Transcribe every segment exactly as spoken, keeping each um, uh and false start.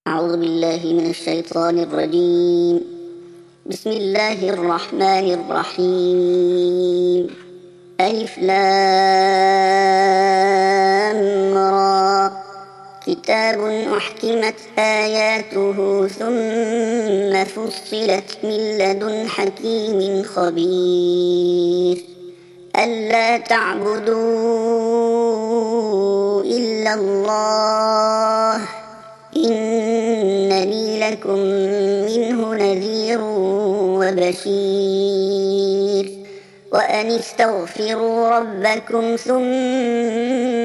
أعوذ بالله من الشيطان الرجيم. بسم الله الرحمن الرحيم. ألف لام را. كتاب أحكمت آياته ثم فصلت من لدن حكيم خبير. ألا تعبدوا إلا الله إنني لكم منه نذير وبشير. وأن استغفروا ربكم ثم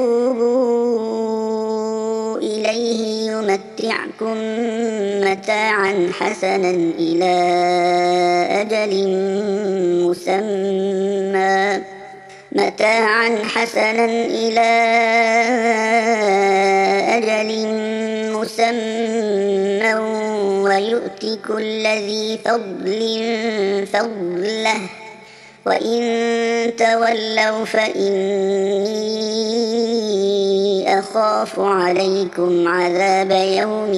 توبوا إليه يمتعكم متاعا حسنا إلى أجل مسمى متاعا حسنا إلى أجل مسمى ويؤتي كل ذي فضل فضله وإن تولوا فإني أخاف عليكم عذاب يوم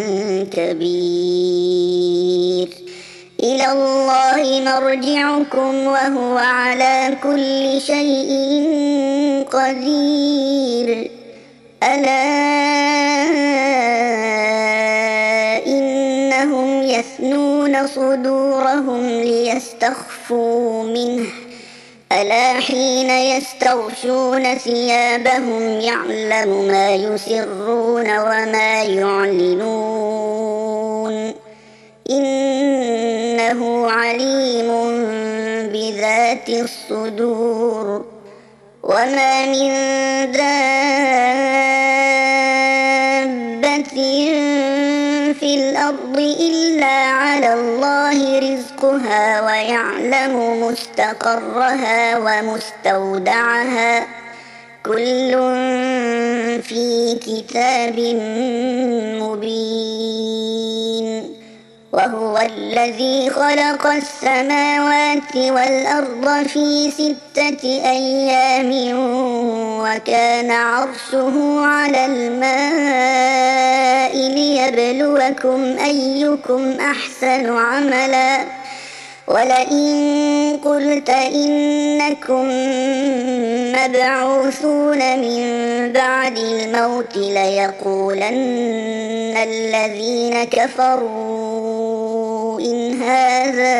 كبير. إلى الله مرجعكم وهو على كل شيء قدير. ألا إنهم يثنون صدورهم ليستخفوا منه ألا حين يستغشون ثيابهم يعلم ما يسرون وما يعلنون إنه عليم بذات الصدور. وما من دابة في الأرض إلا على الله رزقها ويعلم مستقرها ومستودعها كل في كتاب مبين. وهو الذي خلق السماوات والأرض في ستة أيام وكان عرشه على الماء ليبلوكم أيكم أحسن عملا. ولئن قلت إنكم مبعوثون من بعد الموت ليقولن الذين كفروا إن هذا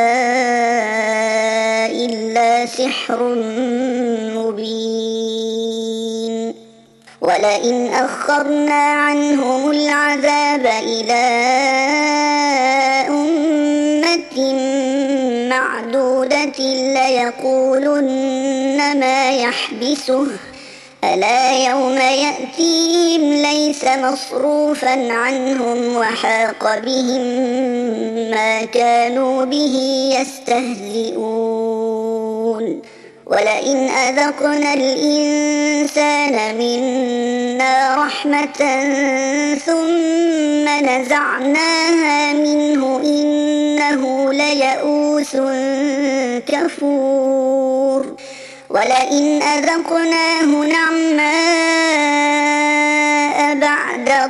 إلا سحر مبين. ولئن أخرنا عنهم العذاب إلى أمة معدودة ليقولن ما يحبسه ألا يوم يأتيهم ليس مصروفا عنهم وحاق بهم ما كانوا به يستهزئون. ولئن أذقنا الإنسان منا رحمة ثم نزعناها منه إنه ليئوس كفور. ولئن أذقناه نعماء بعد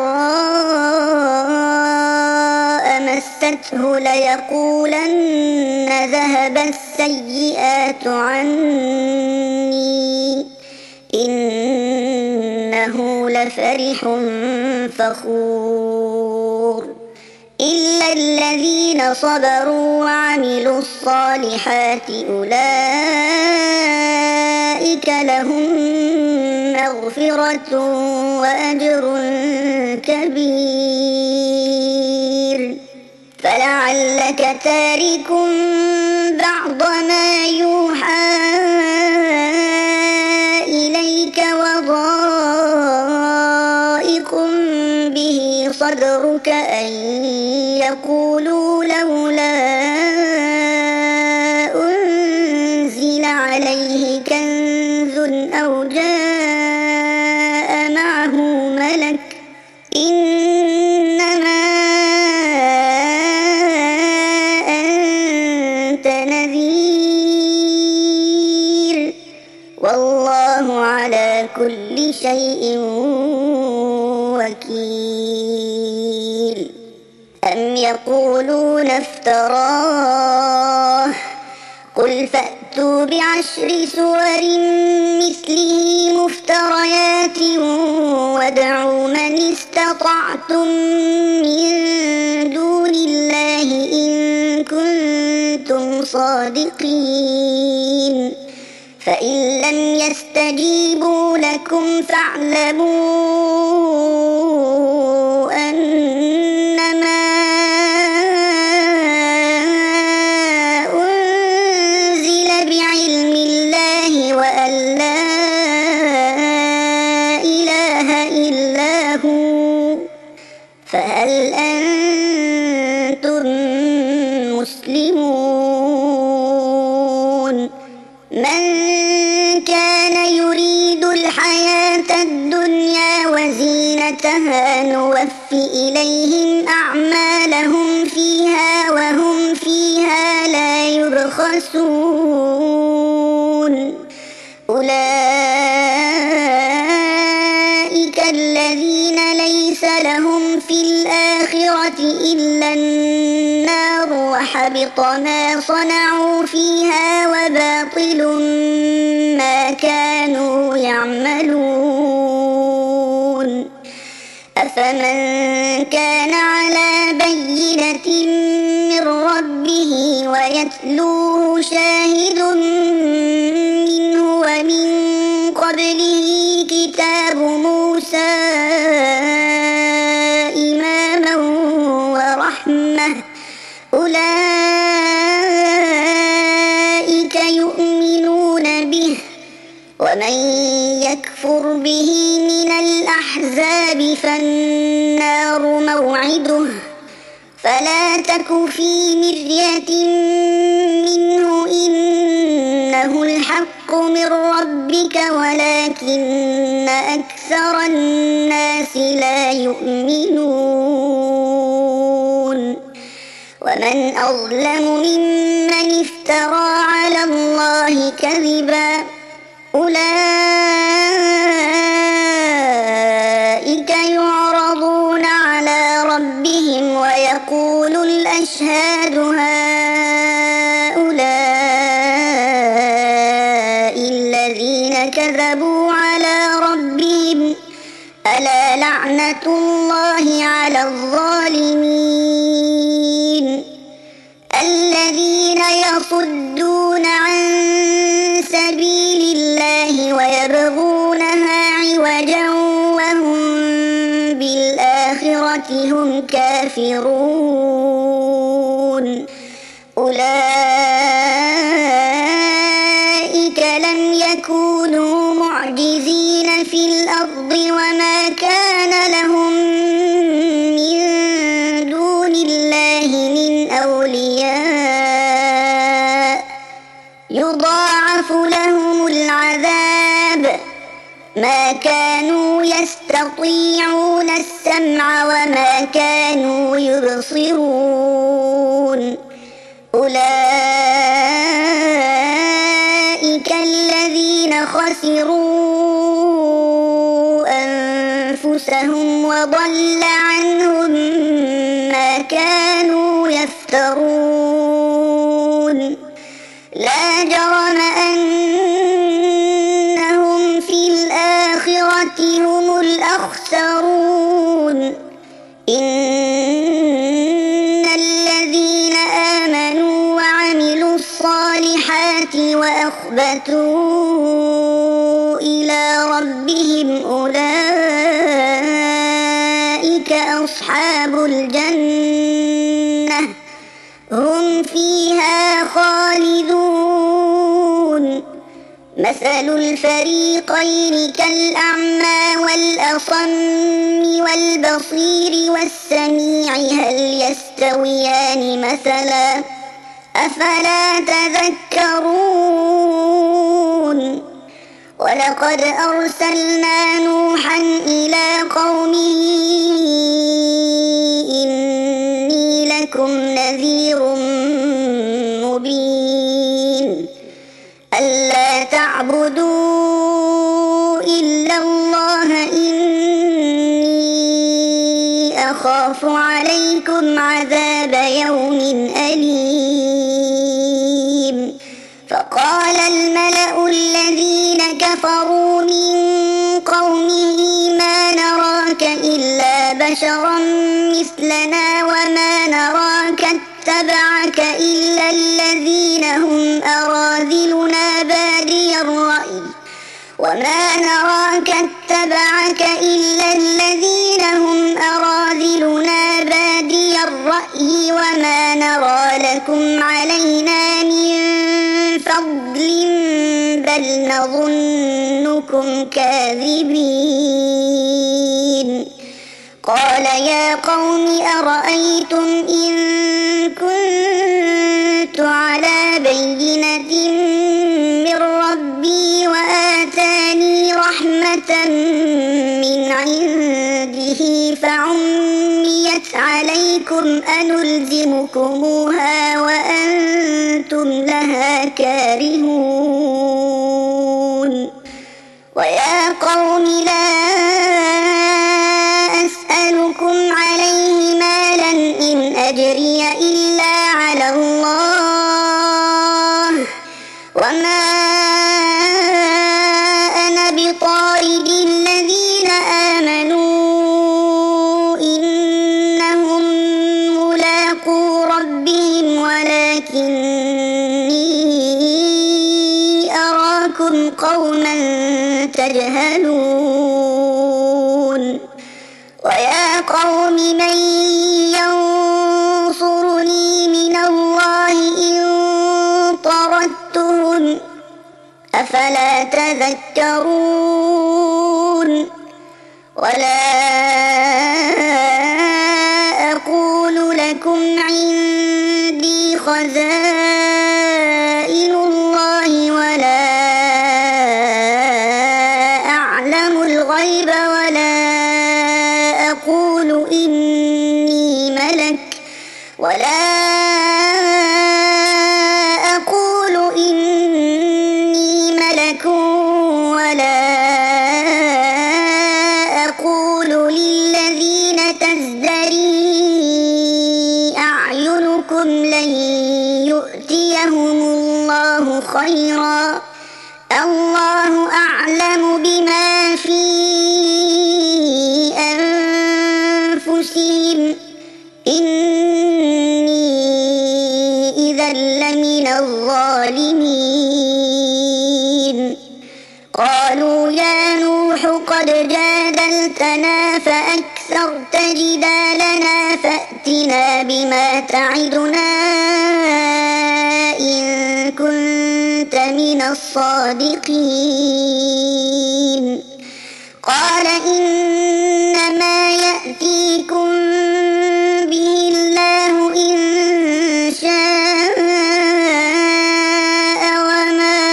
ضراء مسته ليقولن ذهب السيئات عني إنه لفرح فخور. إلا الذين صبروا وعملوا الصالحات أولئك لهم مغفرة وأجر كبير. فلعلك تارك بعض ما يوحى إليك وضائق به صدرك أن يقولوا لولا أنزل عليه كنز أو جاء معه ملك إنما أنت نذير والله على كل شيء وكيل. سبيل أم يقولون افتراه قل فأتوا بعشر سور مثله مفتريات وادعوا من استطعتم من دون الله إن كنتم صادقين فإن لم يستجيبوا لكم فاعلموا أنما أنزل بعلم الله وأن لا إله إلا هو فهل أنتم مسلمون من كان يريد الحياة الدنيا وزينتها نوف إليهم أعمالهم فيها وهم فيها لا يبخسون أولئك الذين ليس لهم في الآخرة إلا النار وحبط ما صنعوا فيها وباطل ما كانوا يعملون أفمن كان على بينة من ربه ويتلوه شاهد منه ومن قبله كتاب موسى إماما ورحمة أولئك يؤمنون به ومن يكفر به من الأحزاب فالنار موعده فلا تك في مرية منه إنه الحق من ربك ولكن أكثر الناس لا يؤمنون ومن أظلم ممن افترى على الله كذبا أولئك يعرضون على ربهم ويقول الأشهاد هؤلاء الذين كذبوا على ربهم ألا لعنة الله على الظالمين الذين يصدون عن سبيل الله ويبغونها عوجا وهم بالآخرة هم كافرون أولئك لم يكونوا معجزين في الأرض وما كان لهم من دون الله من أولياء يضاعف لهم العذاب ما كانوا يستطيعون السمع وما كانوا يبصرون أولئك الذين خسروا أنفسهم وضل عنهم ما كانوا يفترون لا جرم أنهم في الآخرة هم الأخسرون إن الذين آمنوا وعملوا الصالحات وأخبتوا إلى ربهم أولئك أصحاب الجنة هم فيها خالدون مثل الفريقين كالأعمى والأصم والبصير والسميع هل يستويان مثلا أفلا تذكرون ولقد أرسلنا نوحا إلى قومه إني لكم نذير مبين ألا تعبدوا إلا الله إني أخاف عليكم عذاب يوم أليم فقال الملأ الذين كفروا من قومه ما نراك إلا بشرا مثلنا وما نراك اتبعك إلا الذين هم أراذلنا بادي الرأي وما نراك اتبعك إلا الذين هم أراذلنا بادي الرأي وما نرى لكم علينا من فضل بل نظنكم كاذبين قال يا قوم أرأيتم إن كنت على بينة من ربي وآتاني رحمة من عنده فعميت عليكم أنلزمكموها وأنتم لها كارهون ويا قوم لا أسألكم عليه مالا إن أجري إلا على الله وما أنا بطارد الذين آمنوا إنهم ملاقو ربهم ولكني أراكم قوما تجهلون ويا قوم من ينصرني من الله إن طردتهم أفلا تذكرون ولا أقول لكم عندي خزائن الله ولا أعلم الغيب ولا أقول إني ملك ولا أقول إني ملك ولا أقول للذين تزدري أعينكم لن يؤتيهم الله خيرا الله أعلم بما في أنفسهم إني إذا لمن الظالمين قالوا يا نوح قد جادلتنا فأكثرت جدالنا فأتنا بما تعدنا إن كنت من الصادقين قال إنما يأتيكم به الله إن شاء وما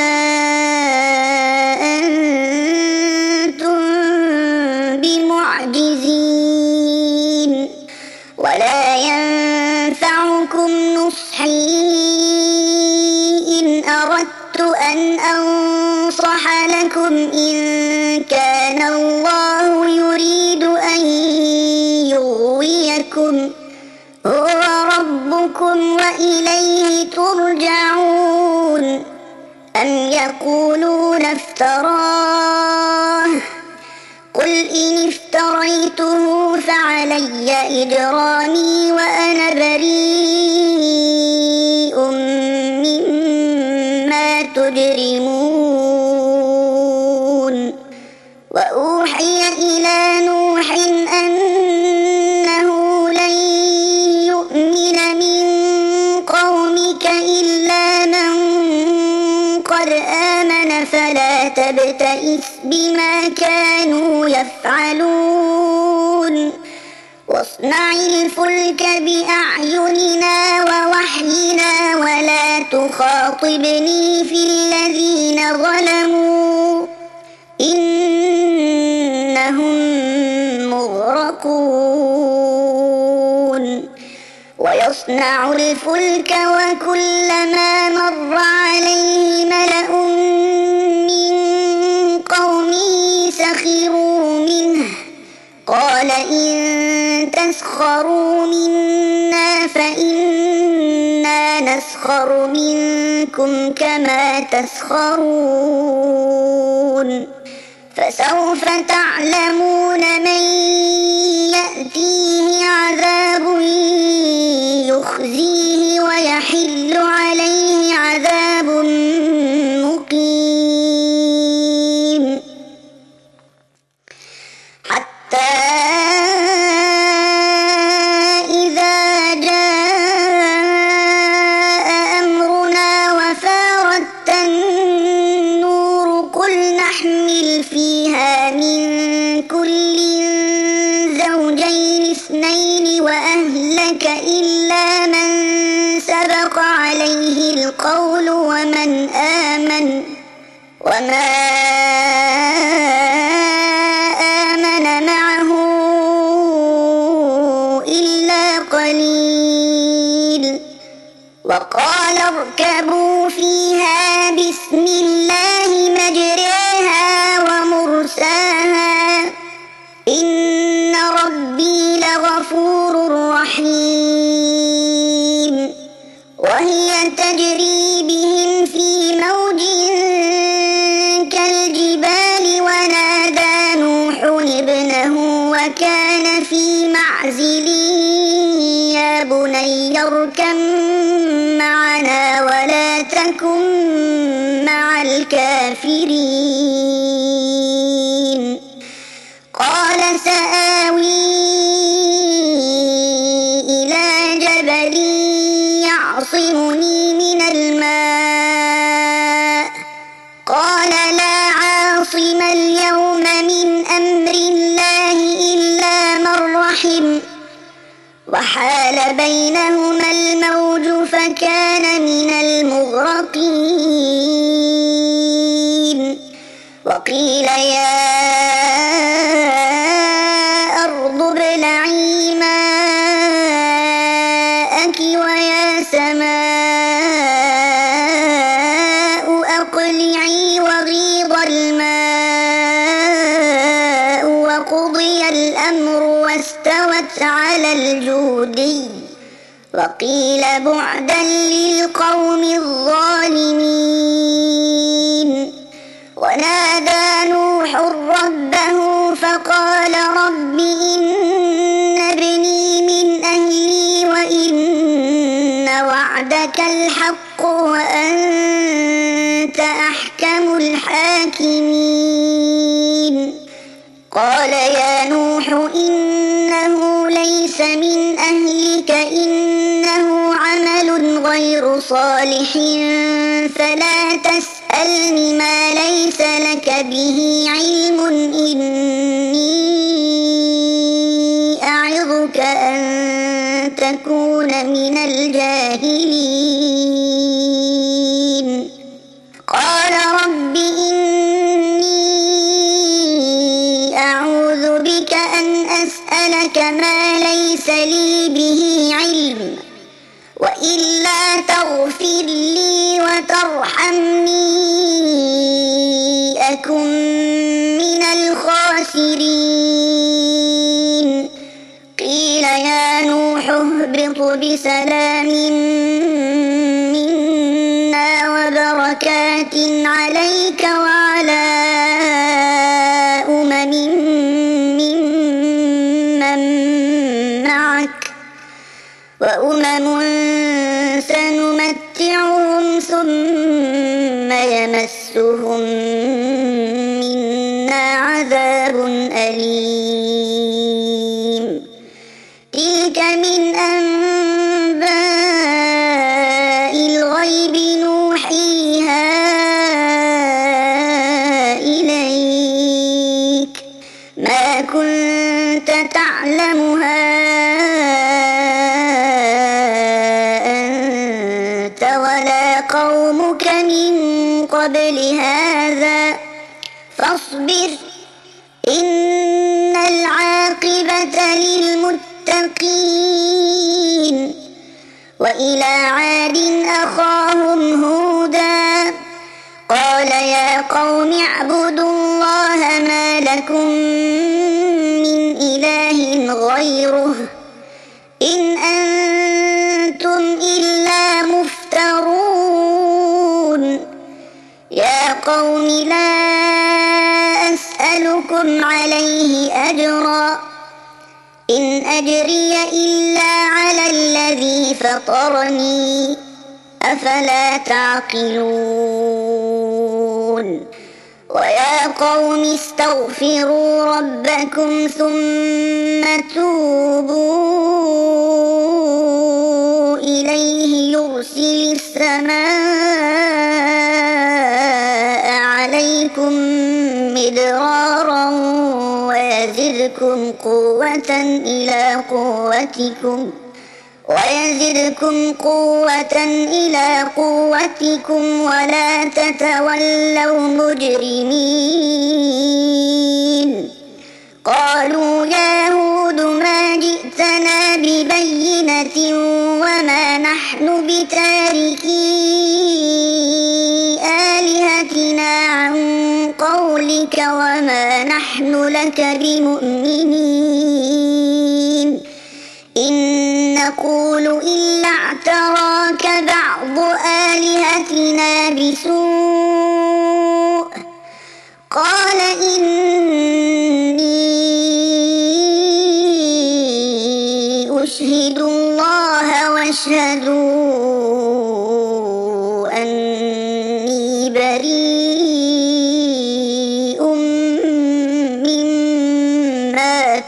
أنتم بمعجزين ولا ينفعكم نصحي إن أردت أن أنصح لكم إن كان الله يريد أن يغويكم هو ربكم وإليه ترجعون أم يقولون افتراه قل إن افتريته فعلي إجرامي وأنا بريء مما تجرمون وأوحي إلى نوح أنه لن يؤمن من قومك إلا من قد آمن فلا تبتئس بما كانوا يفعلون واصنع الفلك بأعيننا ووحينا ولا تخاطبني في الذين ظلموا إنهم مغرقون ويصنع الفلك وكلما مر عليه ملأ من قومه سخروا منه قال إن تسخروا منا فإنا نسخر منكم كما تسخرون فسوف تعلمون من يأتيه عذاب يخزيه ويحل عليه عذاب مقيم حتى إذا جاء أمرنا وفارت النور قل نحمل فيها من كل زوجين اثنين وأهلك إلا من سبق عليه القول ومن آمن وما آمن معه إلا قليل وقال اركبوا فيها بسم الله مجريها ومرساها إن ربي لغفور رحيم وهي تجري بهم في موج كالجبال ونادى نوح ابنه وكان في معزل يا بني اركب معنا ولا تكن مع الكافرين قال سآوي إلى جبل يعصمني من الماء قال لا عاصم اليوم من أمر الله إلا من رحم وحال بينهما الموج فكان من المغرقين وقيل يا أرض ابلعي ماءك ويا سماء أقلعي وغيض الماء وقضي الأمر واستوت على الجودي وقيل بعدا للقوم الظالمين ونادى نوح ربه فقال رب إن ابني من أهلي وإن وعدك الحق وأنت أحكم الحاكمين قال يا نوح إنه ليس من أهلك إنه عمل غير صالح فلا تسألني ما ليس لك به علم إني أعظك أن تكون من الجاهلين قال رب إني أعوذ بك أن أسألك ما ليس لي به علم وإلا تغفر لي وترحمني أكن من الخاسرين قيل يا نوح اهبط بسلام منا وبركات عليك وعلى أمم ممن معك وأمم سنمتعهم ثم يمسهم منا عذاب أليم تلك من أنباء الغيب نوحيها إليك ما كنت تعلمها أنت ولا قومك من قبل هذا فاصبر إن العاقبة للمتقين وإلى عاد أخاهم هودا قال يا قوم اعبدوا الله ما لكم من إله غيره إن أنتم إلا مفترون يا قوم لا أسألكم عليه أجرا إن أجري إلا على الذي فطرني أفلا تعقلون ويا قوم استغفروا ربكم ثم توبوا إليه يرسل السماء عليكم مدرارا ويزدكم قوة إلى قوتكم ويزدكم قوة إلى قوتكم ولا تتولوا مجرمين قالوا يا هود ما جئتنا ببينة وما نحن بتاركي آلهتنا عن قولك وما نحن لك بمؤمنين إن نقول إلا اعتراك بعض آلهتنا بسوء قال إني أشهد الله واشهدوا أني بريء مما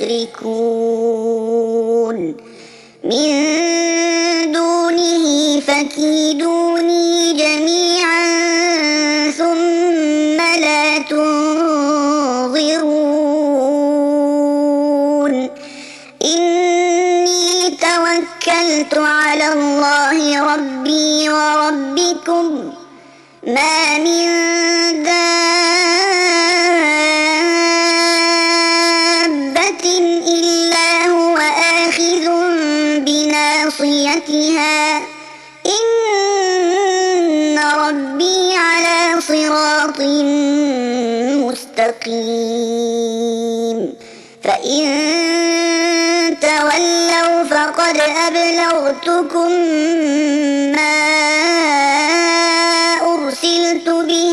تشركون من دونه فكيدوني جميعا ثم لا تنظرون إني توكلت على الله ربي وربكم ما من دابة إلا هو آخذ بناصيتها إن ربي على صراط مستقيم فإن تولوا فقد أبلغتكم ما أرسلت به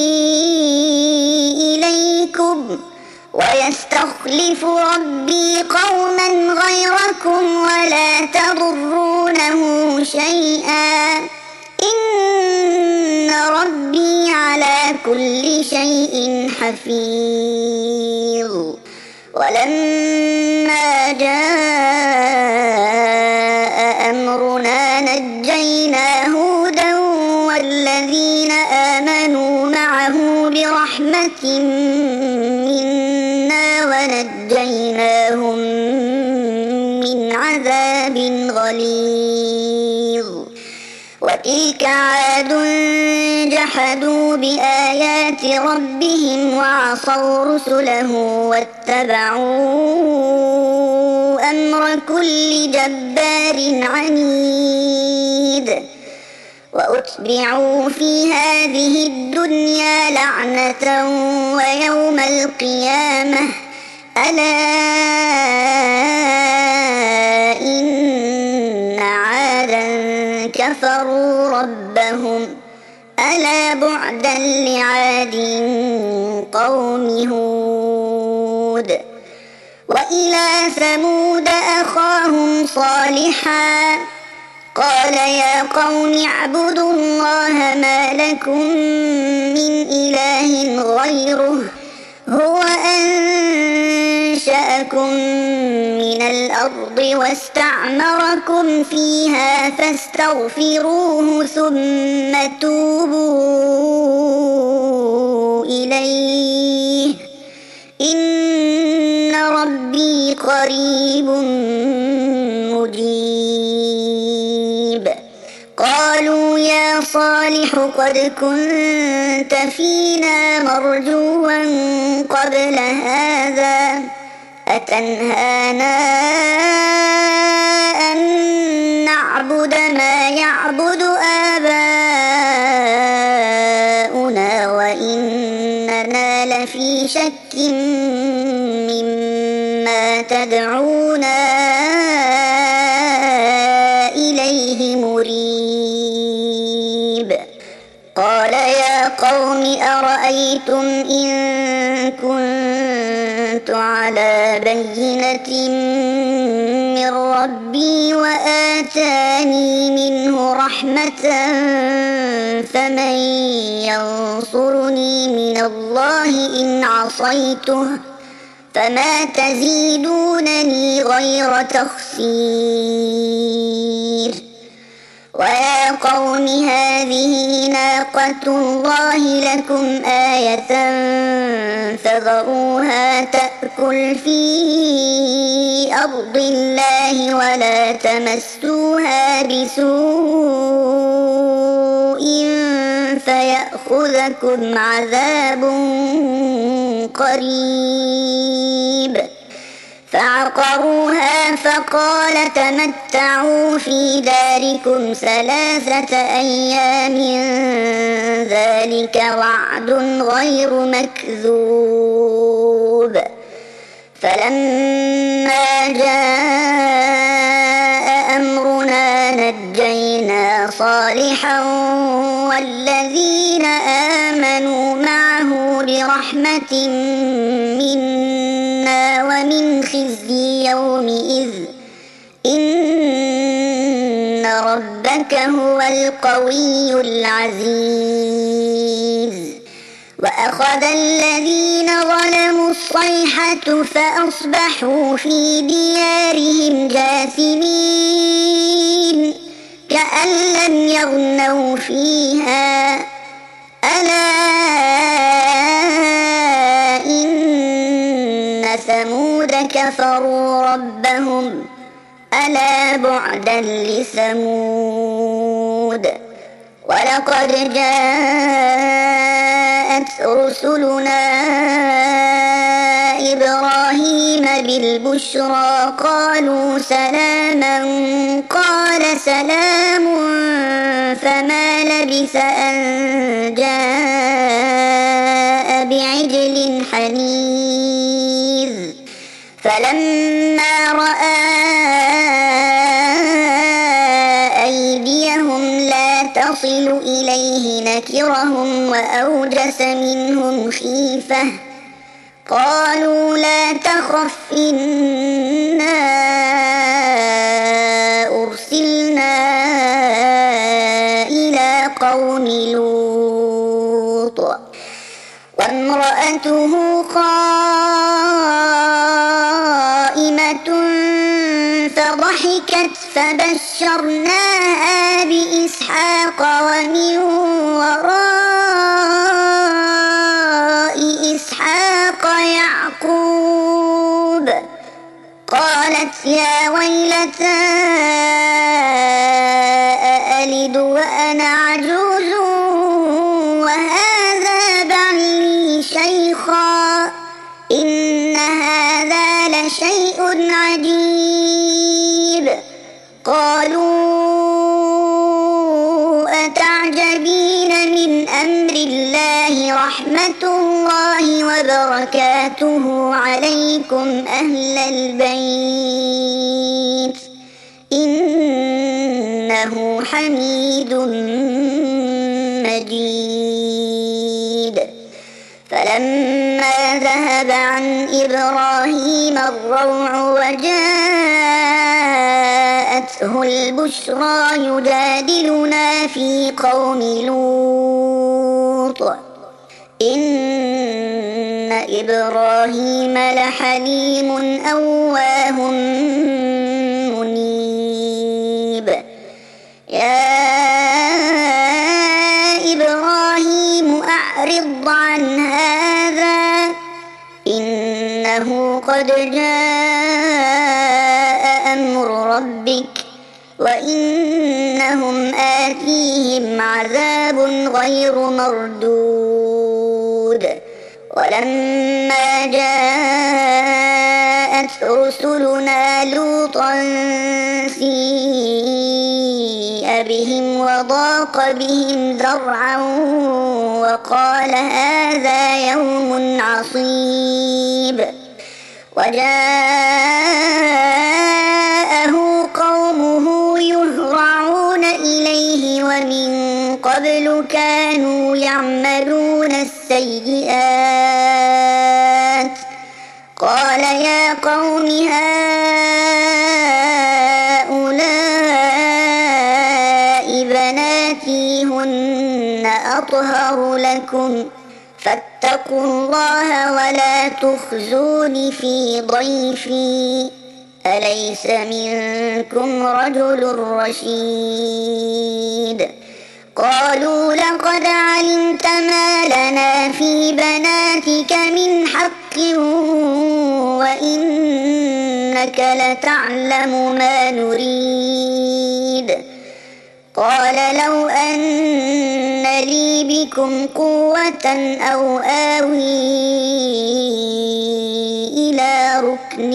إليكم ويستخلف ربي قوما غيركم ولا تضرونه شيئا إن ربي على كل شيء حفيظ ولما جاء أمرنا نجينا هودا والذين آمنوا معه برحمة منا ونجيناهم من عذاب غليظ وتلك عاد جحدوا بآيات ربهم وعصوا رسله واتبعوا أمر كل جبار عنيد وأتبعوا في هذه الدنيا لعنة ويوم القيامة ألا إن عادا كفروا ربهم ألا بعدا لعاد قوم هود وإلى ثمود أخاهم صالحا قال يا قوم اعبدوا الله ما لكم من إله غيره هو أنشأكم من الأرض واستعمركم فيها فاستغفروه ثم توبوا إليه إن ربي قريب مجيب قالوا يا صالح قد كنت فينا مرجوا قبل هذا أتنهانا أن نعبد ما يعبد آباؤنا وإننا لفي شك مما عصيتم إن كنت على بينة من ربي وآتاني منه رحمة فمن ينصرني من الله إن عصيته فما تزيدونني غير تخسير. ويا قوم هذه ناقة الله لكم آية فذروها تأكل في أرض الله ولا تمسوها بسوء فيأخذكم عذاب قريب. فعقروها فقال تمتعوا في داركم ثلاثة أيام ذلك وعد غير مكذوب. فلما جاء أمرنا نجينا صالحا والذين آمنوا معه برحمة منا ومن خزي يومئذ إن ربك هو القوي العزيز. وأخذ الذين ظلموا الصيحة فأصبحوا في ديارهم جاثمين كأن لم يغنوا فيها ألا إن ثمود كفروا ربهم ألا بعدا لثمود. ولقد جاءت رسلنا إبراهيم بالبشرى قالوا سلاما قال سلام فما لبث أن جاء بعجل حنيذ. فلما رأى أيديهم لا تصل إليه نكرهم وأوجس منهم خيفة قالوا لا تخف إنا أرسلنا إلى قوم لوط وامرأته قائمة فضحكت فبشرناها بإسحاق ومن وراء إسحاق يعقوب. قالت يا ويلتى أألد وأنا عجوز وهذا بعلي شيخا إن هذا لشيء عجيب. قالوا أتعجبين من أمر الله رحمة الله وبركاته عليكم أهل البيت إنه حميد مجيد. فلما ذهب عن إبراهيم الروع وجاءته البشرى يجادلنا في قوم لوط إن إبراهيم لحليم أواه منيب. يا إبراهيم أعرض عن هذا إنه قد جاء أمر ربك وإنهم آتيهم عذاب غير مردود. ولما جاءت رسلنا لوطا سيء بهم وضاق بهم ذرعا وقال هذا يوم عصيب. وجاءه قومه يهرعون إليه ومن قبل كانوا يعملون السيئات السيئات. قال يا قوم هؤلاء بناتي هن أطهر لكم فاتقوا الله ولا تخزون في ضيفي أليس منكم رجل رشيد. قالوا لقد علمت ما لنا في بناتك من حق وإنك لتعلم ما نريد. قال لو أن لي بكم قوة أو آوي إلى ركن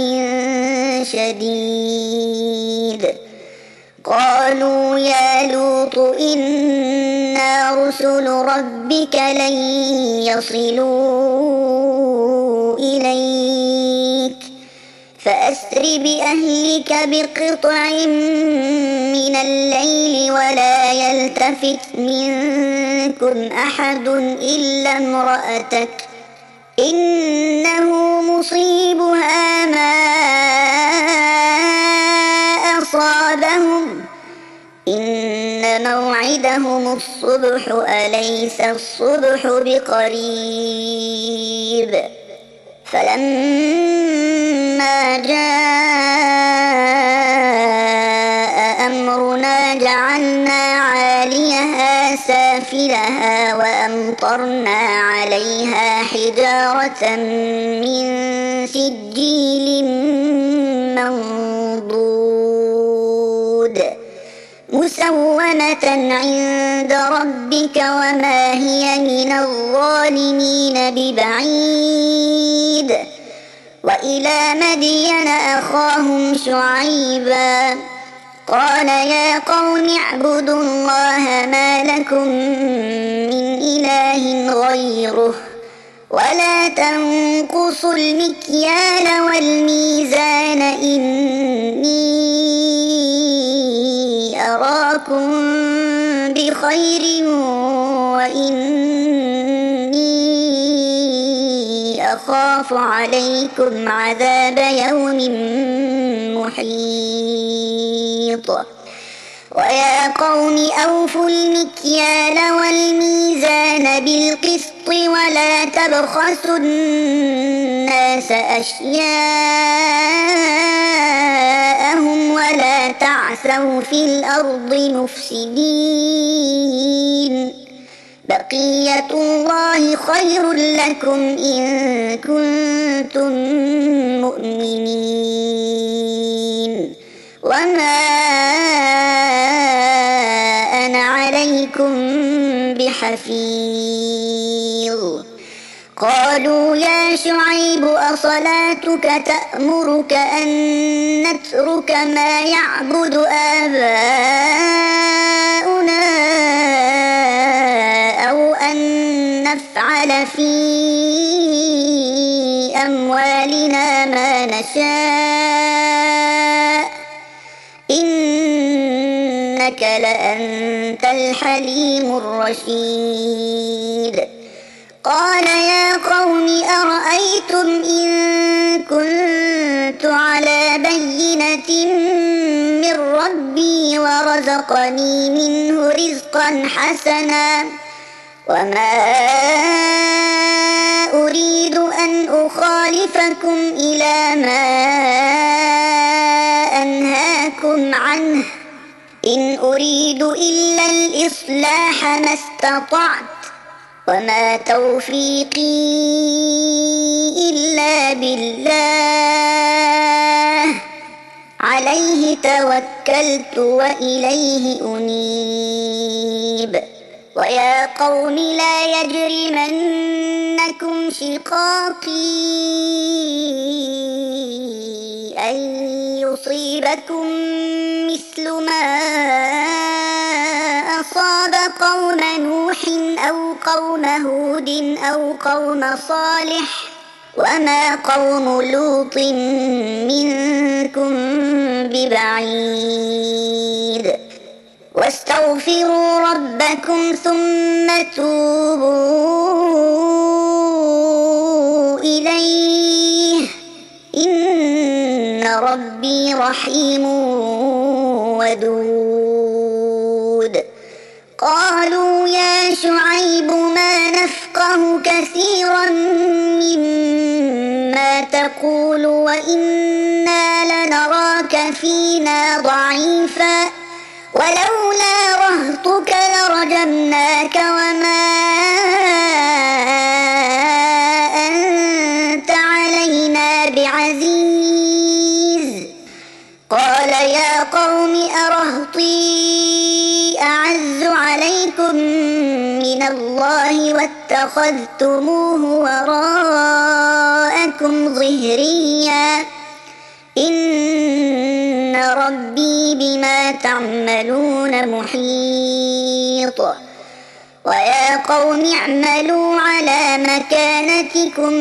شديد. قالوا يا لوط إنا رسل ربك لن يصلوا إليك فأسر بأهلك بقطع من الليل ولا يلتفت منكم أحد إلا امرأتك إنه مصيبها ما أصابهم إن موعدهم الصبح أليس الصبح بقريب. فلما جاء أمرنا جعلنا عاليها سافلها وأمطرنا عليها حجارة من سجيل منضود مسومة عند ربك وما هي من الظالمين ببعيد. وإلى مدين أخاهم شعيبا قال يا قوم اعبدوا الله ما لكم من إله غيره ولا تنقصوا المكيال والميزان إني أراكم بخير وإني أخاف عليكم عذاب يوم محيط. ويا قوم أوفوا المكيال والميزان بالقسط ولا تبخسوا الناس أشياءهم ولا تعثوا في الأرض مفسدين. بقية الله خير لكم إن كنتم مؤمنين وما أنا عليكم بحفيظ. قالوا يا شعيب أصلاتك تأمرك أن نترك ما يعبد آباؤنا أو أن نفعل في أموالنا ما نشاء إنك لأنت الحليم الرشيد. قال يا قوم أرأيتم إن كنت على بينة من ربي ورزقني منه رزقا حسنا وما أريد أن أخالفكم إلى ما أنهاكم عنه إن أريد إلا الإصلاح ما استطعت وما توفيقي إلا بالله عليه توكلت وإليه أنيب. ويا قوم لا يجرمنكم شقاقي أن يصيبكم مثل ما أصاب قوم نوح أو قوم هود أو قوم صالح وما قوم لوط منكم ببعيد. واستغفروا ربكم ثم توبوا إليه إن ربي رحيم ودود قالوا يا شعيب ما نفقه كثيرا مما تقول وإنا لنراك فينا ضعيفا ولولا رهطك لرجمناك وما أنت علينا بعزيز قال يا قوم أرهطي أعز عليكم من الله واتخذتموه وراءكم ظهريا إن ربي بما تعملون محيط ويا قوم اعملوا على مكانتكم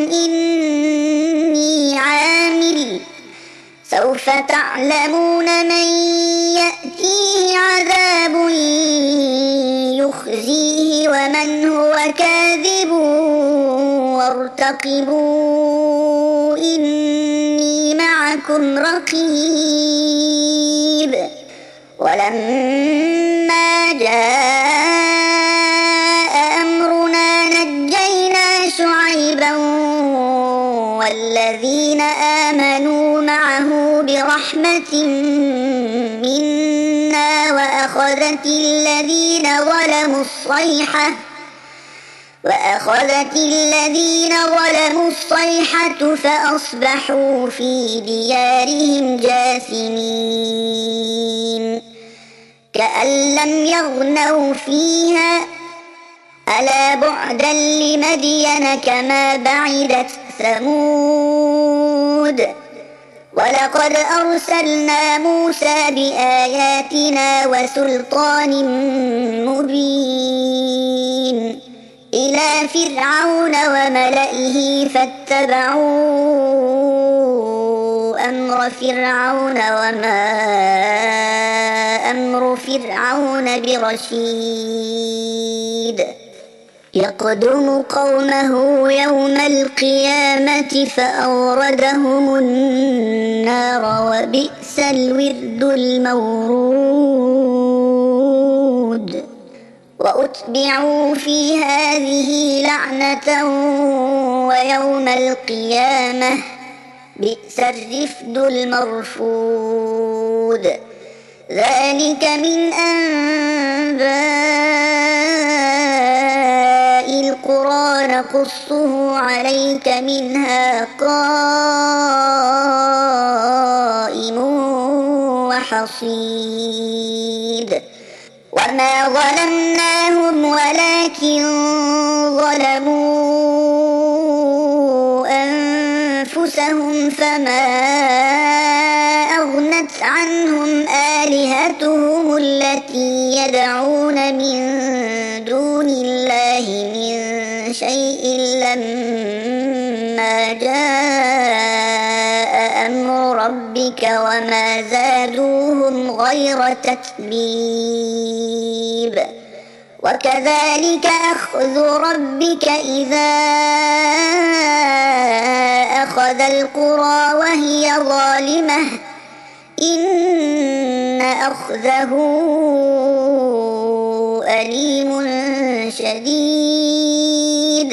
إني عامل سوف تعلمون من يأتيه عذاب يخزيه ومن هو كاذب وارتقبوا إني معكم رقيب ولما جاء أمرنا نجينا شعيبا والذين آمنوا معه برحمة منا وأخذت الذين ظلموا الصيحة وأخذت الذين ظلموا الصيحة فأصبحوا في ديارهم جاثمين كأن لم يغنوا فيها ألا بعدا لمدين كما بعدت ثمود ولقد أرسلنا موسى بآياتنا وسلطان مبين إلى فرعون وملئه فاتبعوا أمر فرعون وما أمر فرعون برشيد يقدم قومه يوم القيامة فأوردهم النار وبئس الورد المورود وأتبعوا في هذه لعنة ويوم القيامة بئس الرفد المرفود ذلك من أنباء القرى نقصه عليك منها قائم وحصيد وما ظلمناهم ولكن ظلموا أنفسهم فما أغنت عنهم آلهتهم التي يدعون من دون الله من شيء لما جاء أمر ربك وما زادوهم غير تتبيب وكذلك أخذ ربك إذا أخذ القرى وهي ظالمة إن أخذه أليم شديد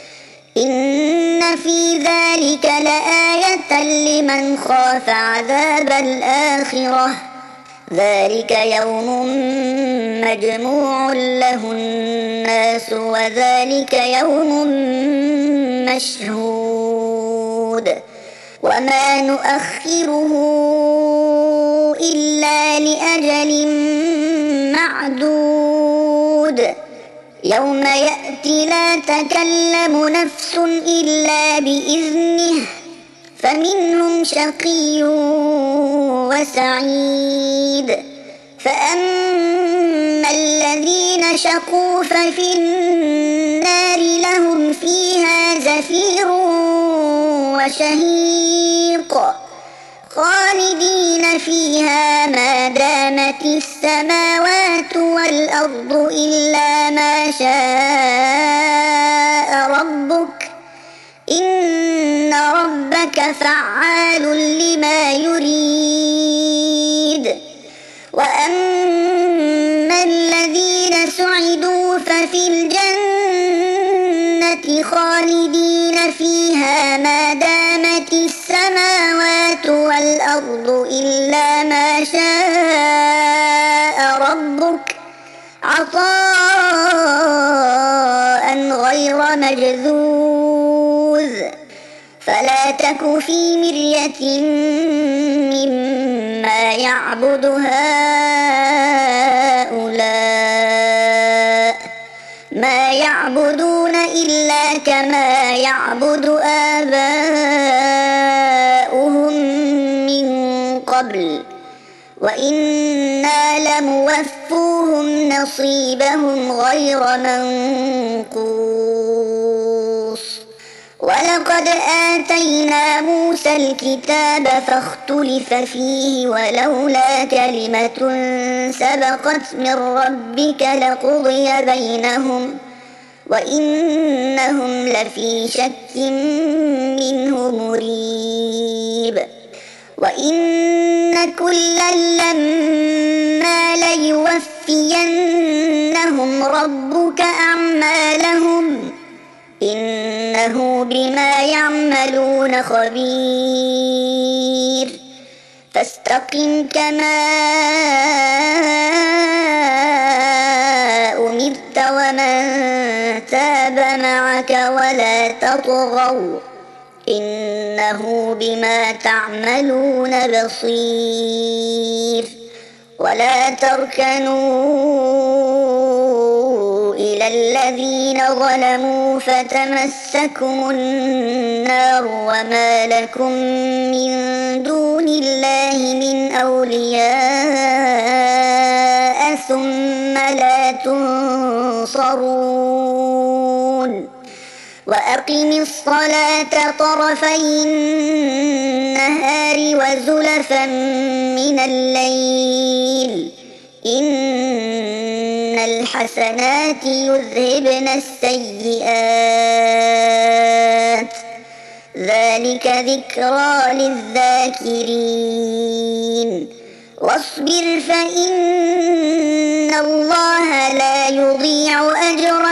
إن في ذلك لآية لمن خاف عذاب الآخرة ذلك يوم مجموع له الناس وذلك يوم مشهود وما نؤخره إلا لأجل معدود يوم يأتي لا تكلم نفس إلا بإذنه فمنهم شقي وسعيد فأما الذين شقوا ففي النار لهم فيها زفير وشهيق خالدين فيها ما دامت السماوات والأرض إلا ما شاء ربك إن ربك فعال لما يريد. وأما الذين سعدوا ففي الجنة خالدين فيها ما دامت السماوات والأرض إلا ما شاء ربك عطاء غير مجذوذ. فلا تك في مرية مما يعبد هؤلاء ما يعبدون إلا كما يعبد آباؤهم من قبل وإنا لموفوهم نصيبهم غير منقوص. ولقد آتينا موسى الكتاب فاختلف فيه ولولا كلمة سبقت من ربك لقضي بينهم وإنهم لفي شك منه مريب. وإن كلا لما ليوفينهم ربك أعمالهم إنه بما يعملون خبير. فاستقم كما أمرت ومن تاب معك ولا تطغوا إنه بما تعملون بصير. ولا تركنوا إلى الذين ظلموا فتمسكم النار وما لكم من دون الله من أولياء ثم لا تنصرون. وأقم الصلاة طرفي النهار وزلفا من الليل إن الحسنات يذهبن السيئات ذلك ذكرى للذاكرين. واصبر فإن الله لا يضيع أجر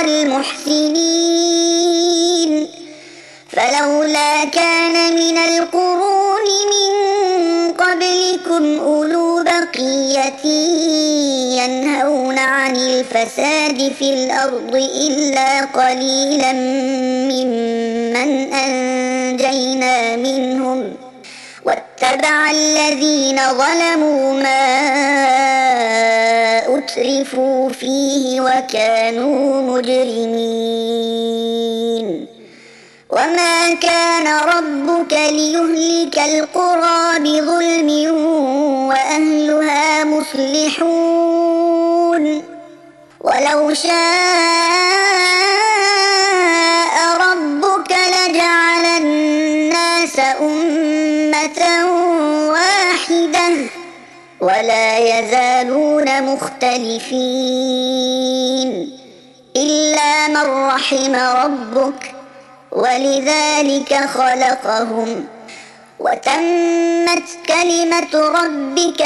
المحسنين. فلولا كان من القرون من قبلكم أولو بقية ينهون عن الفساد في الأرض إلا قليلا ممن أنجينا منهم واتبع الذين ظلموا ما أترفوا فيه وكانوا مجرمين. وما كان ربك ليهلك القرى بظلم وأهلها مصلحون. ولو شاء ربك لجعل الناس أمة واحدة ولا يزالون مختلفين إلا من رحم ربك ولذلك خلقهم. وتمت كلمة ربك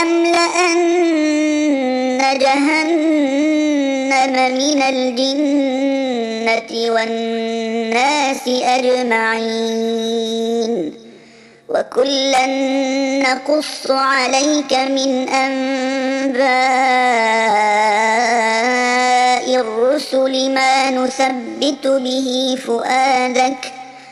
لأملأن جهنم من الجنة والناس أجمعين. وكلا نقص عليك من أنباء الرسل ما نثبت به فؤادك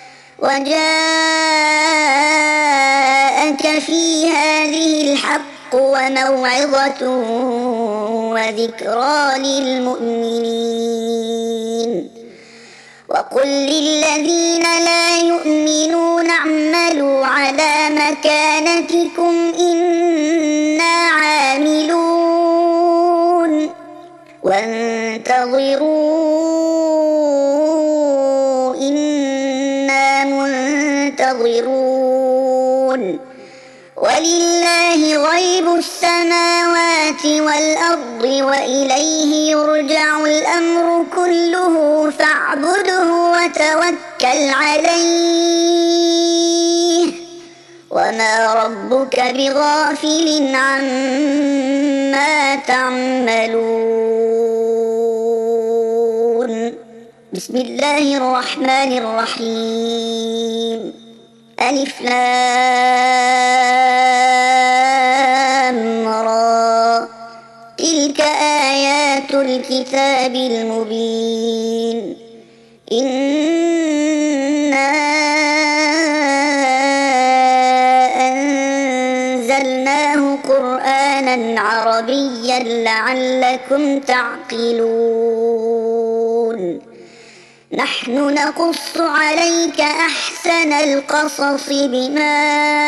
وجاءك في هذه الحق وموعظة وذكرى للمؤمنين. وقل للذين لا يؤمنون اعملوا على مكانتكم إنا عاملون وانتظروا إنا منتظرون ولله غير غيب السماوات والأرض وإليه يرجع الأمر كله فاعبده وتوكل عليه وما ربك بغافل عما تعملون. بسم الله الرحمن الرحيم. ألف لام را تلك آيات الكتاب المبين. إنا أنزلناه قرآنا عربيا لعلكم تعقلون. نحن نقص عليك أحسن القصص بما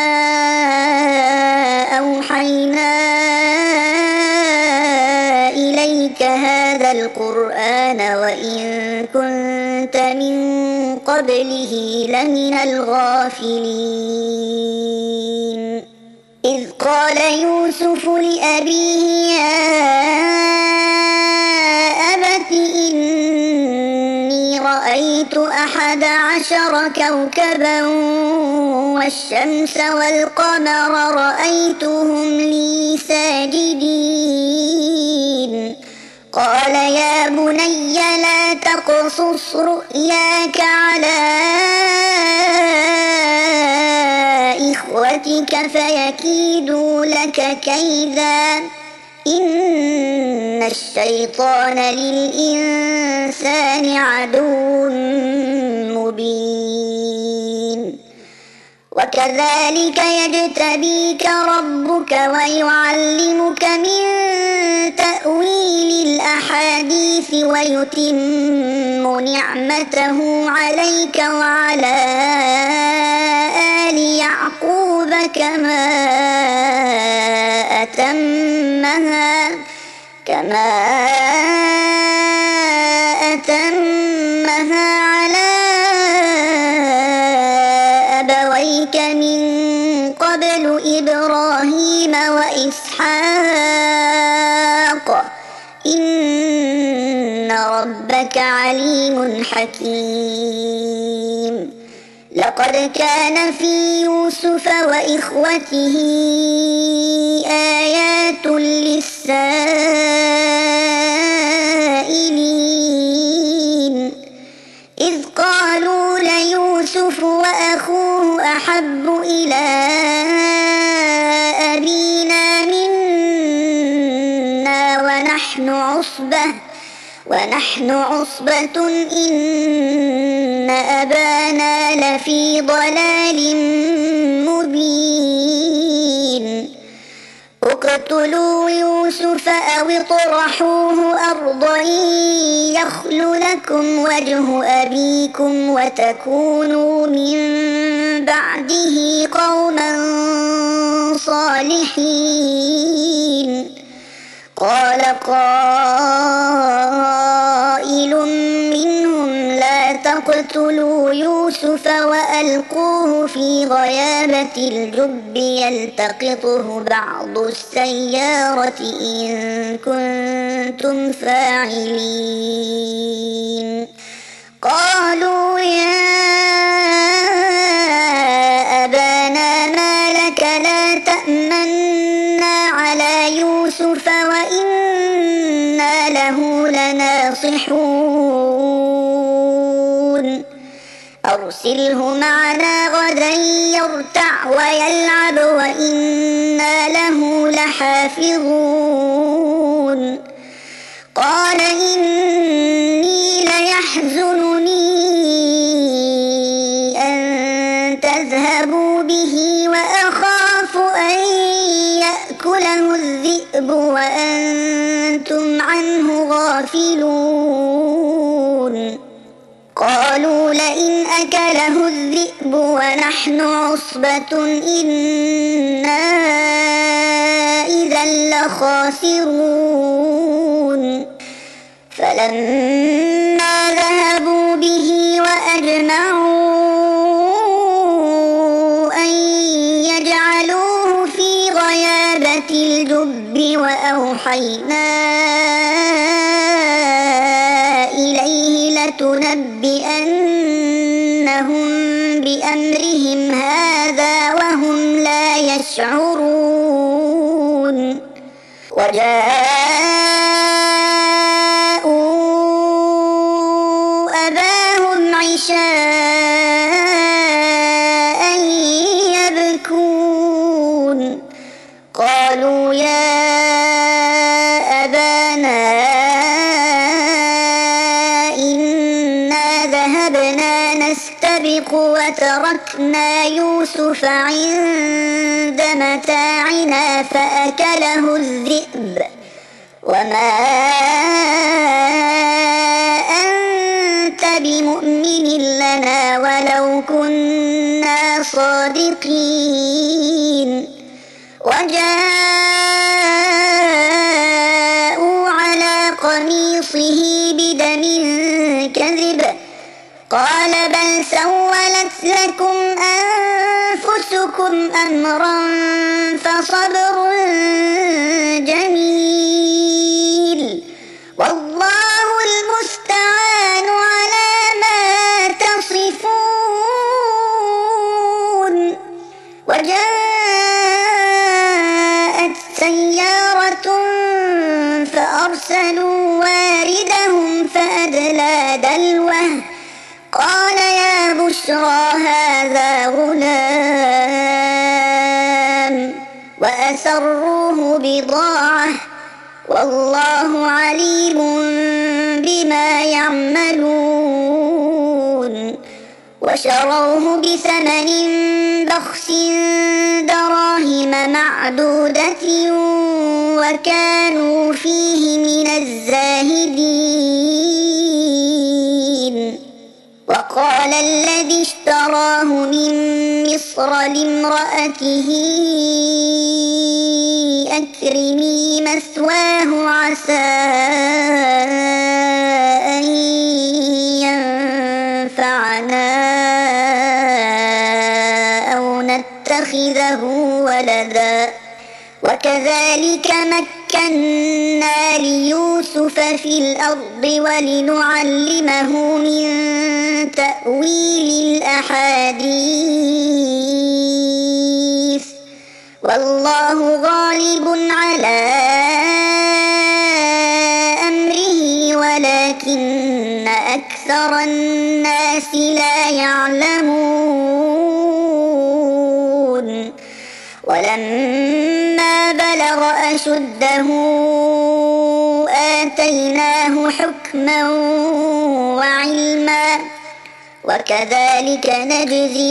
أوحينا إليك هذا القرآن وإن كنت من قبله لمن الغافلين. إذ قال يوسف لأبيه يا أبت إني رأيت أحد عشر كوكبا والشمس والقمر رأيتهم لي ساجدين. قال يا بني لا تقصص رؤياك على إخوتك فيكيدوا لك كيدا إن الشيطان للإنسان عدو مبين. وكذلك يجتبيك ربك ويعلمك من تأويل الأحاديث ويتم نعمته عليك وعلى آل يعقوب كما أتمها كما أتمها على أبويك من قبل إبراهيم وإسحاق إن ربك عليم حكيم. لقد كان في يوسف وإخوته آيات للسائلين إذ قالوا ليوسف وأخوه أحب إلى أبينا منا ونحن عصبة ونحن عصبة إن أبانا لفي ضلال مبين. اقتلوا يوسف أو اطرحوه أرضا يخل لكم وجه أبيكم وتكونوا من بعده قوما صالحين. قال قائل منهم لا تقتلوا يوسف وألقوه في غيابة الجب يلتقطه بعض السيارة إن كنتم فاعلين. قالوا يا أبانا ما لك لا تأمنا على يوسف وإنا له لناصحون. أرسله معنا غدا يرتع ويلعب وإنا له لحافظون. قال إني ليحزنني أن تذهبوا به وأخاف أن يأكله الذئب وأنتم عنه غافلون. قالوا لئن أكله الذئب ونحن عصبة إنا إذا لخاسرون. فلما ذهبوا به وأجمعوا أن يجعلوه في غيابة بالحب وأوحينا إليه لتنبئنهم بأمرهم هذا وهم لا يشعرون وجاءوا أباهم عشاء يبكون قالوا يا أبانا إنا ذهبنا نستبق وتركنا يوسف عند متاعنا فأكله الذئب وما أنت بمؤمن لنا ولو كنا صادقين وجاءوا على قميصه بدم كذب قال بل سولت لكم أنفسكم أمرا فصبر جميل والله المستعان على ما تصفون وجاءت سيارة فأرسلوا واردهم فأدلى دلوه قال يا بشرى هذا غلام وأسروه بضاعة والله عليم بما يعملون وشروه بثمن بخس دراهم معدودة وكانوا فيه من الزاهدين وقال الذي اشتراه من مصر لامرأته أكرمي مثواه عسى أن ينفعنا أو نتخذه ولدا وكذلك مكنا ليوسف في الأرض ولنعلمه من تأويل الأحاديث والله غالب على أمره ولكن أكثر الناس لا يعلمون ولما بلغ أشده آتيناه حكما وعلما وكذلك نجزي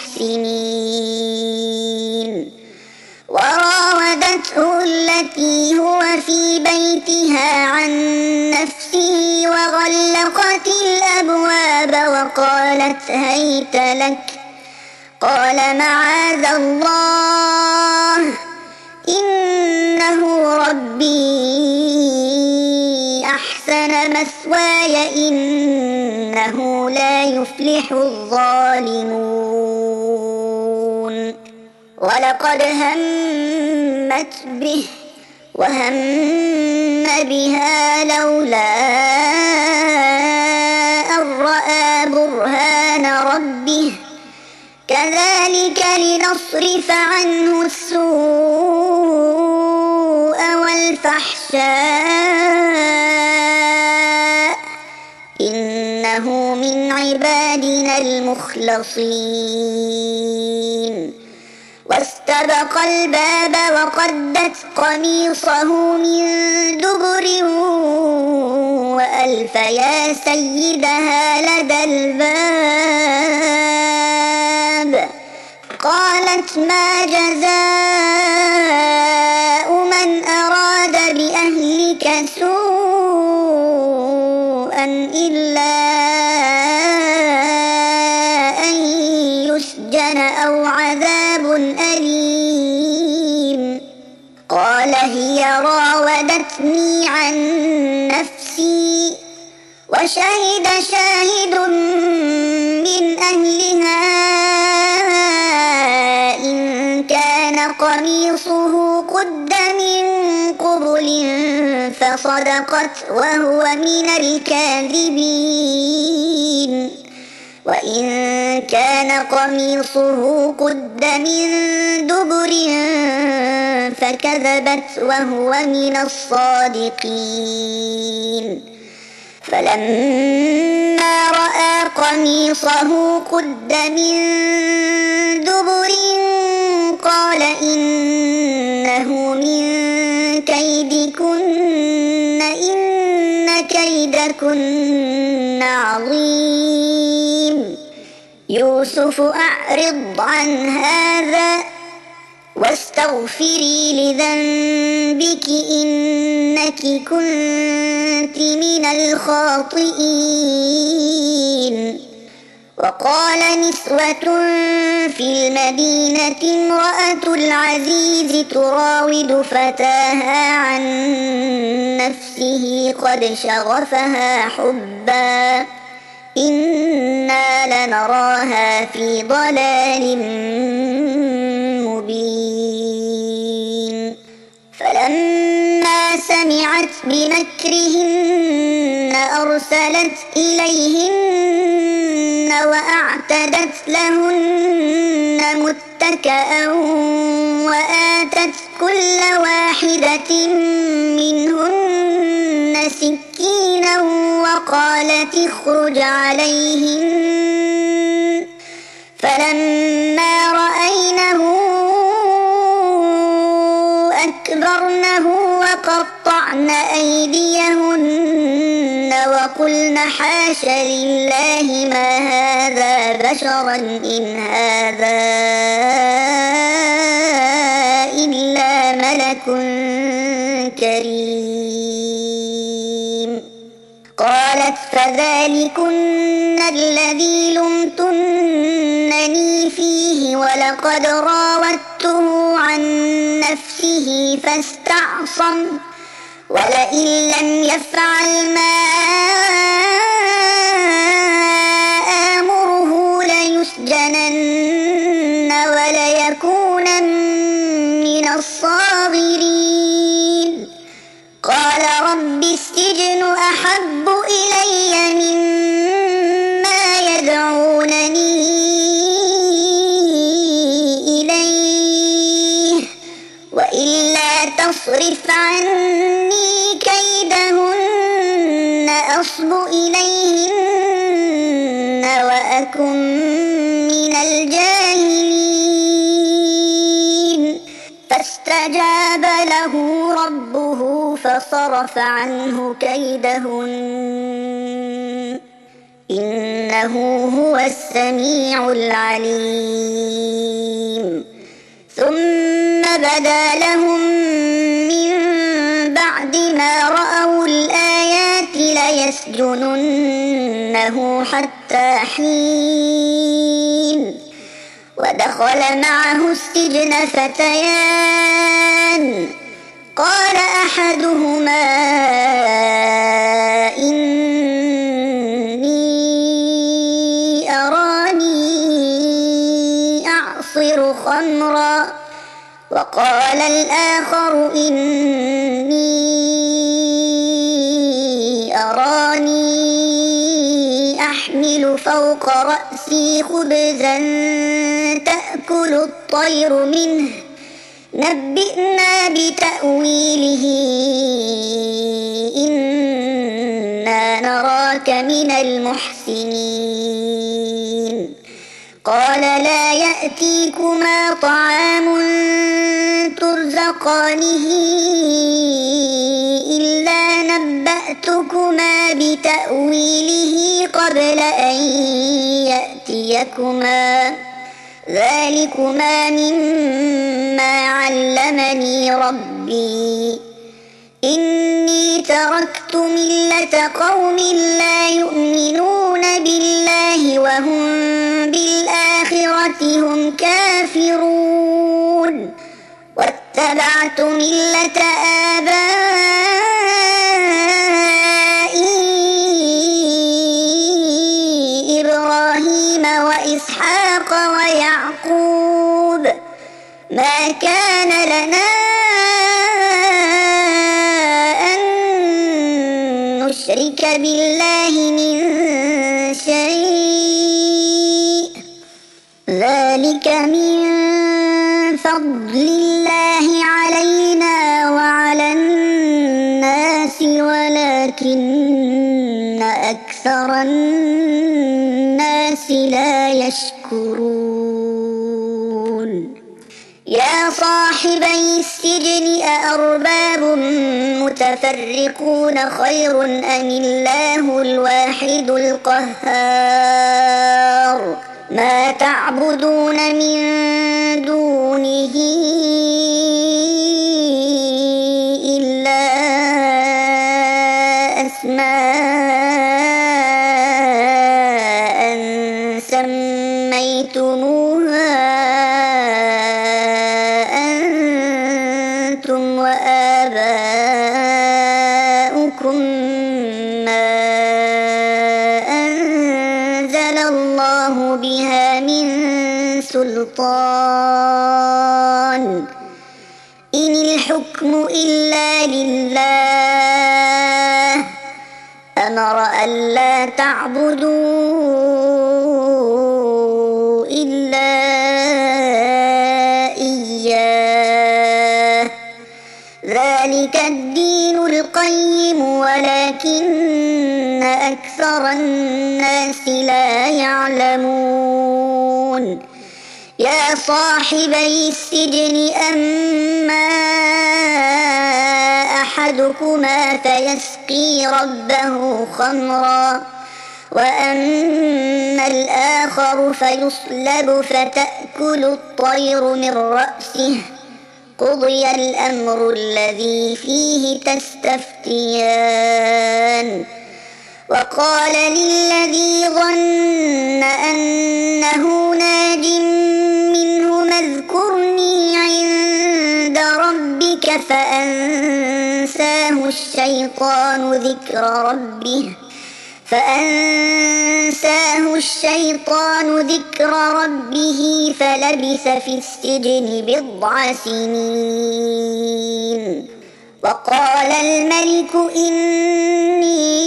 المحسنين وراودته التي هو في بيتها عن نفسه وغلقت الأبواب وقالت هيت لك قال معاذ الله إنه ربي أحسن مثواي إنه لا يفلح الظالمون ولقد همت به وهم بها لولا أن رأى برهان ربه كذلك لنصرف عنه السوء والفحشاء إنه من عبادنا المخلصين واستبق الباب وقدت قميصه من دبر وألف يا سيدها لدى الباب قالت ما جزاء من أراد بأهلك سوءا إلا أن يسجن أو عذاب أليم قال هي راودتني عن نفسي وشهد شاهد من أهلها إن كان قميصه قد من قبل فصدقت وهو من الكاذبين وإن كان قميصه قد من دبر فكذبت وهو من الصادقين فلما رأى قميصه قد من دبر قال إنه من كيدكن إن كيدكن عظيم يوسف أعرض عن هذا واستغفري لذنبك إنك كنت من الخاطئين وقال نسوة في المدينة امرأة العزيز تراود فتاها عن نفسه قد شغفها حبا إنا لنراها في ضلال مبين فلما سمعت بمكرهن أرسلت إليهن وأعتدت لهن متكئا وآتت كل واحدة منهن سكينا وقالت اخرج عليهن فلما رأينه أكبرنه وقطعن أيديهن وقلن حاش لله ما هذا بشرا إن هذا إلا ملك كريم قالت فذلكن الذي لمتنني فيه ولقد راودته عن نفسه فاستعصم ولئن لم يفعل ما آمره ليسجنن وليكونن من الصاغرين قال رب السجن أحب إلي مما يدعونني إليه وإلا تصرف عني كيدهن أصب إليهن وأكن من الجاهلين فاستجاب له ربه فصرف عنه كيدهن إنه هو السميع العليم ثم بدا لهم من بعد ما رأوا الآيات ليسجننه حتى حين ودخل معه السجن فتيان قال أحدهما إني أراني أعصر خمرا وقال الآخر إني أراني أحمل فوق رأسي خبزا تأكل الطير منه نبئنا بتأويله إنا نراك من المحسنين قال لا يأتيكما طعام ترزقانه إلا نبأتكما بتأويله قبل أن يأتيكما ذلكما مما علمني ربي إني تركت ملة قوم لا يؤمنون بالله وهم بالآخرة هم كافرون واتبعت ملة آبائي إبراهيم وإسحاق ويعقوب ما كان لنا يشرك بالله من شيء ذلك من فضل الله علينا وعلى الناس ولكن أكثر الناس لا يشكرون يا صاحبي السجن أأرباب متفرقون خير أم الله الواحد القهار ما تعبدون من دونه إلا أسماء سميتموها أنتم وآباؤكم ما أنزل الله بها من سلطان إن الحكم إلا لله أمر ألا تعبدوا إلا إياه ذلك الدين القيم ولكن أكثر الناس لا يعلمون يا صاحبي السجن أما أحدكما فيسقي ربه خمرا وأما الآخر فيصلب فتأكل الطير من رأسه قضي الأمر الذي فيه تستفتيان وقال للذي ظن أنه ناج منهما اذكرني عند ربك فأنساه الشيطان ذكر ربه فأنساه الشيطان ذكر ربه فلبث في السجن بضع سنين وقال الملك إني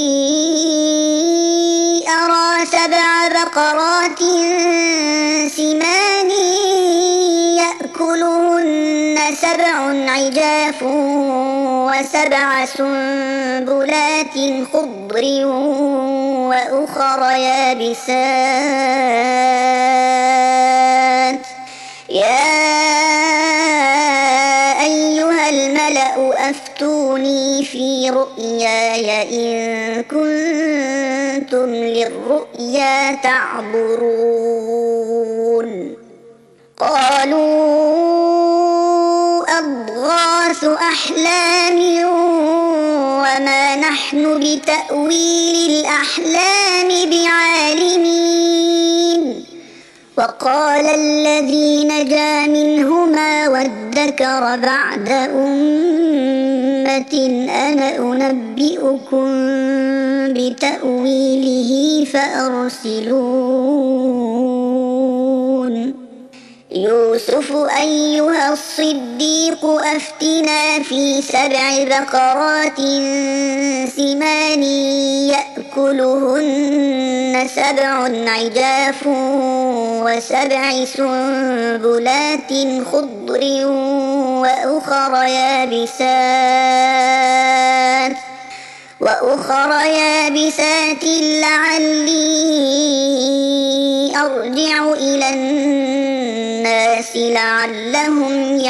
أرى سبع بقرات سمان يأكلهن سبع عجاف وسبع سنبلات خضر وأخر يابسات يا أيها الملأ أفتوني في رؤياي إن كنتم للرؤيا تعبرون قالوا أضغاث أحلام وما نحن بتأويل الأحلام بعالمين وقال الذي نجا منهما وادكر بعد أمة أنا أنبئكم بتأويله فأرسلون يوسف أيها الصديق أفتنا في سبع بقرات سمان يأكلهن سبع عجاف وسبع سنبلات خضر وأخر يابسات وأخر يابسات لعلي أرجع إلى الناس لعلهم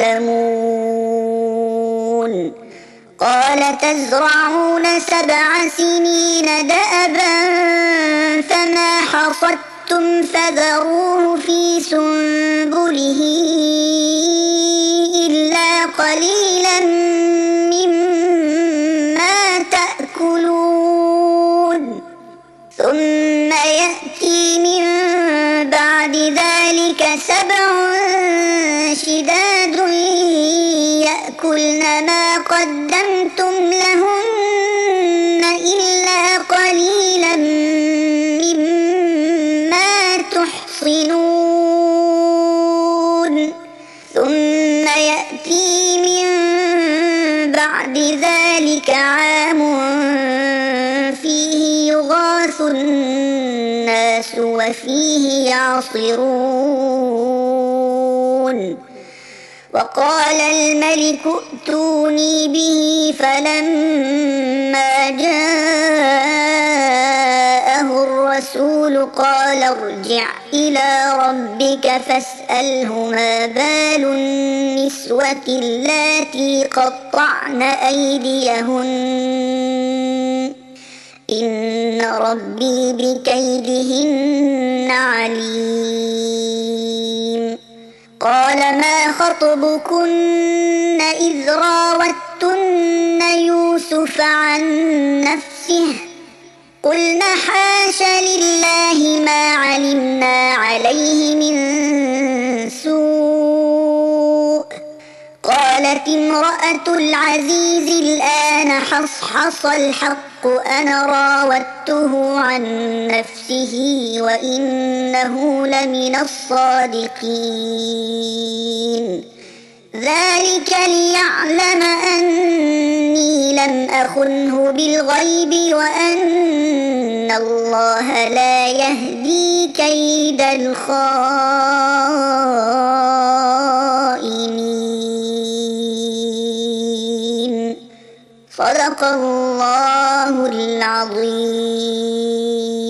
يعلمون قال تزرعون سبع سنين دأبا فما حصدتم فذروه في سنبله إلا قليلا مما تأكلون ثم يأتي من بعد ذلك سبع شداد يأكلن ما قدمتم لهن إلا قليلا مما تحصنون ثم يأتي من بعد ذلك عام فيه يغاث الناس وفيه يعصرون وقال الملك ائتوني به فلما جاءه الرسول قال ارجع إلى ربك فاسأله ما بال النسوة اللاتي قطعن أيديهن إن ربي بكيدهن عليم قال ما خطبكن إذ راوتن يوسف عن نفسه قلنا حاش لله ما علمنا عليه من سوء قالت امرأة العزيز الآن حصحص الحق أنا راودته عن نفسه وإنه لمن الصادقين ذلك ليعلم أني لم أخنه بالغيب وأن الله لا يهدي كيد الخائنين صدق الله العظيم.